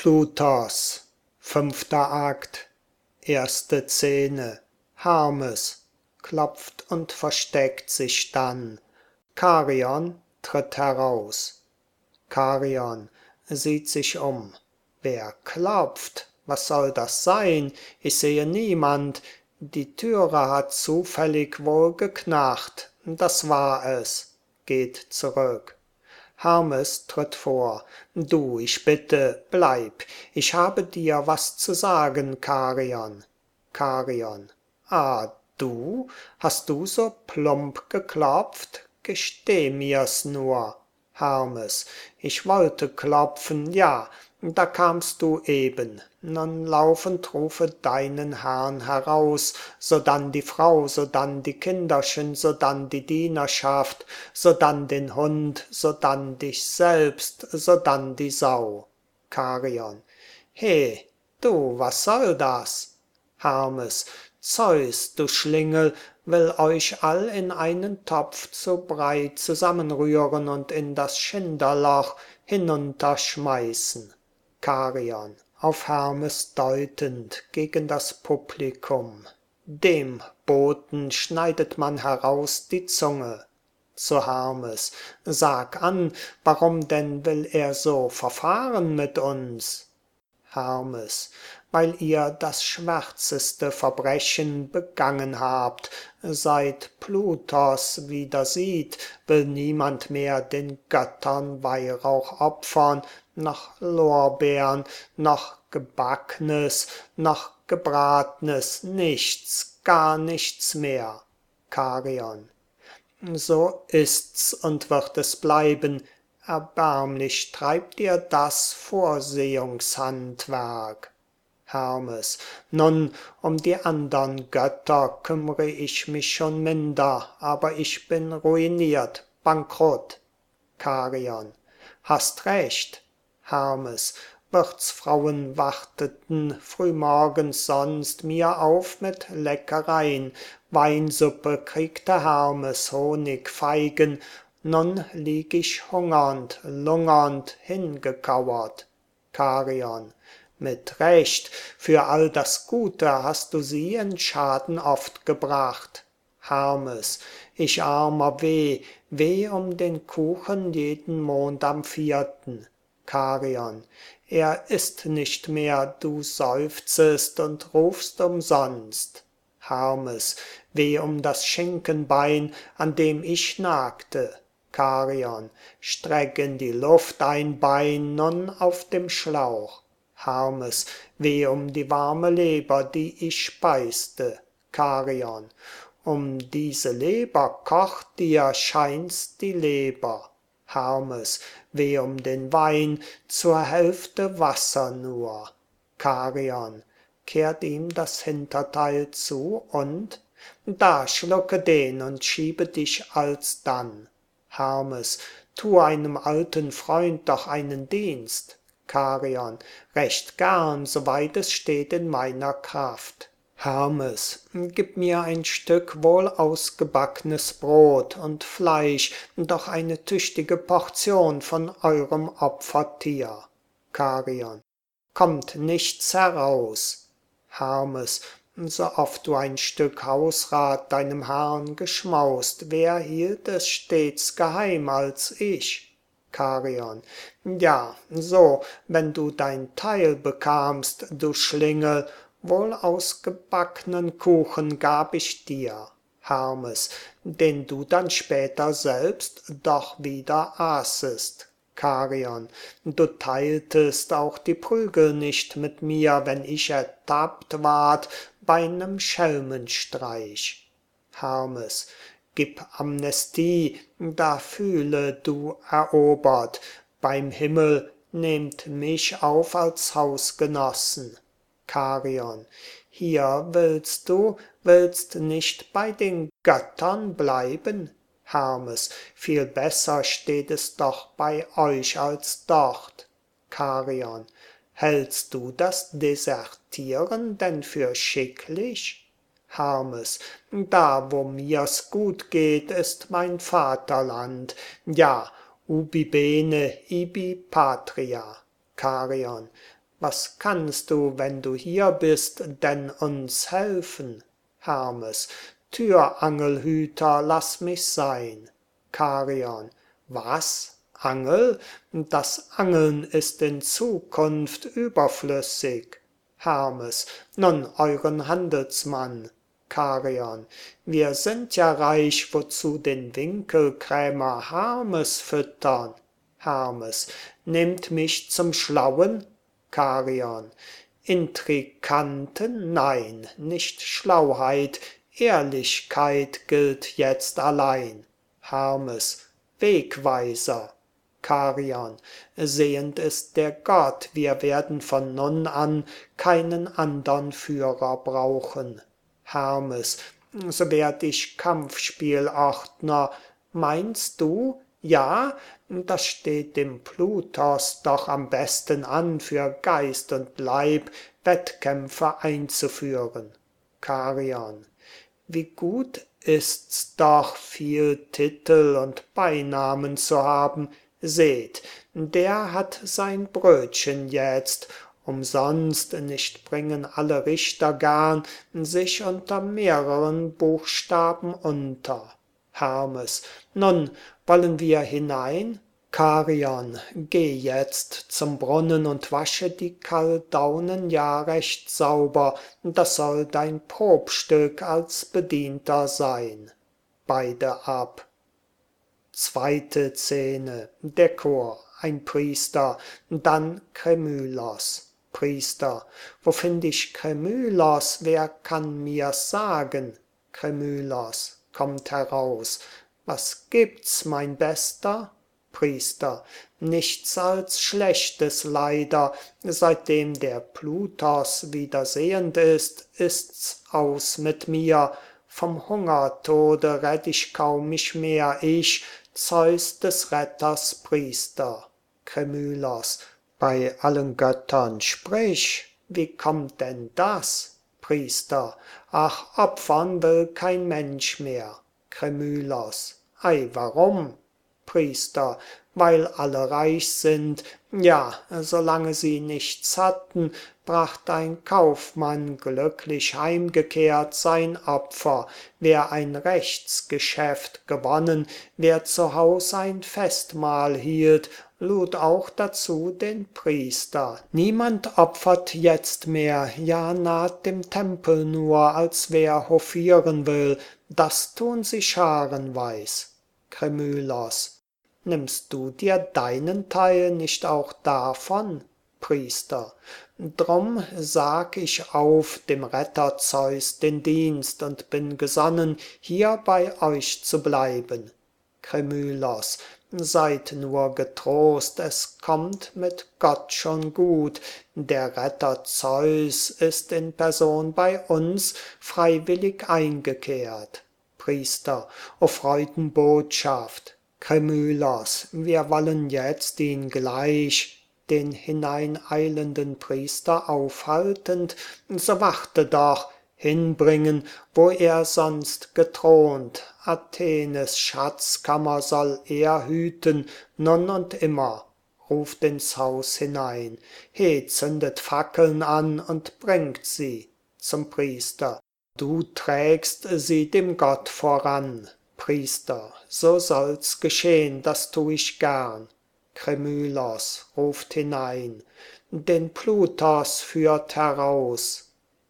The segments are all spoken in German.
Plutos, 5. Akt, 1. Szene. Hermes klopft und versteckt sich dann. Charion tritt heraus. Charion sieht sich um. Wer klopft? Was soll das sein? Ich sehe niemand. Die Türe hat zufällig wohl geknarrt. Das war es. Geht zurück. Hermes tritt vor. Du, ich bitte, bleib. Ich habe dir was zu sagen, Charion. Charion. Ah, du? Hast du so plump geklopft? Gesteh mir's nur. Hermes. Ich wollte klopfen, ja, da kamst du eben. Nun lauf und rufe deinen Herrn heraus, sodann die Frau, sodann die Kinderchen, sodann die Dienerschaft, sodann den Hund, sodann dich selbst, sodann die Sau. Charion. He, du, was soll das? Hermes. Zeus, du Schlingel, will euch all in einen Topf zu Brei zusammenrühren und in das Schinderloch hinunterschmeißen. Charion, auf Hermes deutend, gegen das Publikum. Dem Boten schneidet man heraus die Zunge. Zu Hermes, sag an, warum denn will er so verfahren mit uns? Hermes, weil ihr das schwärzeste Verbrechen begangen habt. Seit Plutos wieder sieht, will niemand mehr den Göttern Weihrauch opfern, noch Lorbeern, noch Gebacknes, noch Gebratnes, nichts, gar nichts mehr. Charion. So ist's und wird es bleiben. Erbärmlich treibt ihr das Vorsehungshandwerk. Hermes. Nun, um die andern Götter kümmre ich mich schon minder, aber ich bin ruiniert, bankrott. Charion. Hast recht. Hermes. Wirtsfrauen warteten frühmorgens sonst mir auf mit Leckereien. Weinsuppe kriegte Hermes, Honig, Feigen. Nun lieg ich hungernd, lungernd, hingekauert. Charion. Mit Recht, für all das Gute hast du sie in Schaden oft gebracht. Hermes. Ich armer Weh, weh um den Kuchen jeden Mond am 4. Charion. Er ist nicht mehr, du seufzest und rufst umsonst. Hermes. Weh um das Schinkenbein, an dem ich nagte. Charion. Streck in die Luft ein Bein nun auf dem Schlauch. Hermes. Weh um die warme Leber, die ich speiste. Charion. Um diese Leber kocht dir, scheint's die Leber. Hermes. Weh um den Wein, zur Hälfte Wasser nur. Charion. Kehrt ihm das Hinterteil zu und da schlucke den und schiebe dich alsdann. Hermes. Tu einem alten Freund doch einen Dienst. Charion. Recht gern, soweit es steht in meiner Kraft. Hermes, gib mir ein Stück wohl ausgebacknes Brot und Fleisch, doch eine tüchtige Portion von eurem Opfertier. Charion. Kommt nichts heraus. Hermes, so oft du ein Stück Hausrat deinem Herrn geschmaust, wer hielt es stets geheim als ich? Charion. Ja, so, wenn du dein Teil bekamst, du Schlingel, wohl ausgebacknen Kuchen gab ich dir. Hermes, den du dann später selbst doch wieder aßest. Charion, du teiltest auch die Prügel nicht mit mir, wenn ich ertappt ward bei nem Schelmenstreich. Hermes, gib Amnestie, da fühle du erobert, beim Himmel nehmt mich auf als Hausgenossen. Charion, hier willst nicht bei den Göttern bleiben? Hermes, viel besser steht es doch bei euch als dort. Charion, hältst du das Desertieren denn für schicklich? Hermes, da wo mir's gut geht, ist mein Vaterland, ja, ubi bene, ibi patria. Charion, Was kannst du, wenn du hier bist, denn uns helfen? Hermes: Türangelhüter, lass mich sein. Charion: Was? Angel? Das Angeln ist in Zukunft überflüssig. Hermes: Nun euren Handelsmann. Charion: Wir sind ja reich, wozu den Winkelkrämer Hermes füttern? Hermes: Nehmt mich zum Schlauen? Charion: Intrikanten? Nein, nicht Schlauheit, Ehrlichkeit gilt jetzt allein. Hermes: Wegweiser. Charion: Sehend ist der Gott, wir werden von nun an keinen andern Führer brauchen. Hermes: So werd ich Kampfspielordner. Meinst du? Ja, das steht dem Plutos doch am besten an, für Geist und Leib Wettkämpfe einzuführen. Charion: Wie gut ist's doch, viel Titel und Beinamen zu haben. Seht, der hat sein Brötchen jetzt. Umsonst nicht bringen alle Richter gern sich unter mehreren Buchstaben unter. Hermes: Nun, wollen wir hinein? Charion: Geh jetzt zum Brunnen und wasche die Kaldaunen ja recht sauber, das soll dein Probstück als Bedienter sein. Beide ab. Zweite Szene. Der Chor, ein Priester, dann Kremylos. Priester: Wo find ich Kremylos? Wer kann mir's sagen? Kremylos kommt heraus. Was gibt's, mein Bester? Priester: Nichts als Schlechtes leider. Seitdem der Plutos wieder sehend ist, ist's aus mit mir. Vom Hungertode rett ich kaum mich mehr, ich, Zeus des Retters Priester. Kremylos: Bei allen Göttern sprich, wie kommt denn das? Priester: Ach, opfern will kein Mensch mehr. Kremylos: Ei, warum? Priester: Weil alle reich sind. Ja, solange sie nichts hatten, bracht ein Kaufmann glücklich heimgekehrt sein Opfer. Wer ein Rechtsgeschäft gewonnen, wer zu Haus ein Festmahl hielt, lud auch dazu den Priester. Niemand opfert jetzt mehr, ja naht dem Tempel nur, als wer hofieren will. Das tun sie scharenweis. Kremylos: Nimmst du dir deinen Teil nicht auch davon? Priester: Drum sag ich auf dem Retter Zeus den Dienst und bin gesonnen, hier bei euch zu bleiben. Kremylos: Seid nur getrost, es kommt mit Gott schon gut. Der Retter Zeus ist in Person bei uns freiwillig eingekehrt. Priester: O Freudenbotschaft! Kremylos: Wir wollen jetzt ihn gleich, den hineineilenden Priester aufhaltend, so warte doch, hinbringen, wo er sonst gethront. Athenes Schatzkammer soll er hüten, nun und immer. Ruft ins Haus hinein. He, zündet Fackeln an und bringt sie zum Priester. Du trägst sie dem Gott voran. Priester: So soll's geschehn, das tu ich gern. Kremylos ruft hinein. Den Plutos führt heraus.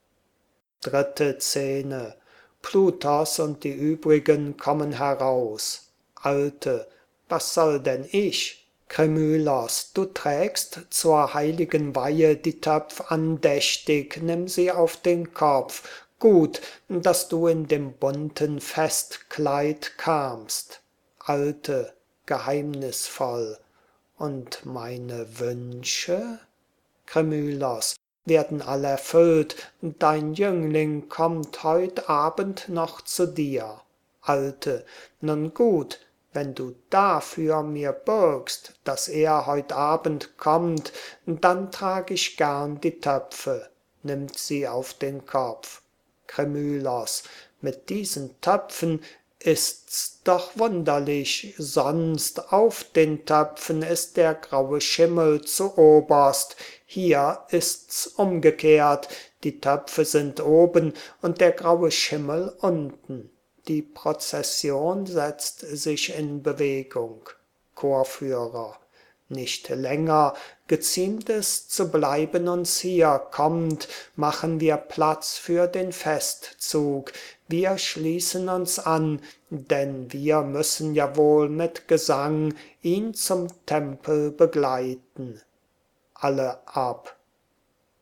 Dritte Szene. Plutos und die übrigen kommen heraus. Alte: Was soll denn ich? Kremylos: Du trägst zur heiligen Weihe die Töpf andächtig, nimm sie auf den Kopf. Gut, dass du in dem bunten Festkleid kamst. Alte, geheimnisvoll: Und meine Wünsche? Kremylos: Werden all erfüllt, dein Jüngling kommt heut Abend noch zu dir. Alte: Nun gut, wenn du dafür mir bürgst, dass er heut Abend kommt, dann trag ich gern die Töpfe. Nimmt sie auf den Kopf. Kremylos: Mit diesen Töpfen ist's doch wunderlich, sonst auf den Töpfen ist der graue Schimmel zu oberst. hier ist's umgekehrt, die Töpfe sind oben und der graue Schimmel unten. Die Prozession setzt sich in Bewegung. Chorführer. Nicht länger geziemt es zu bleiben uns hier, kommt, machen wir Platz für den Festzug, wir schließen uns an, denn wir müssen ja wohl mit Gesang ihn zum Tempel begleiten. Alle ab.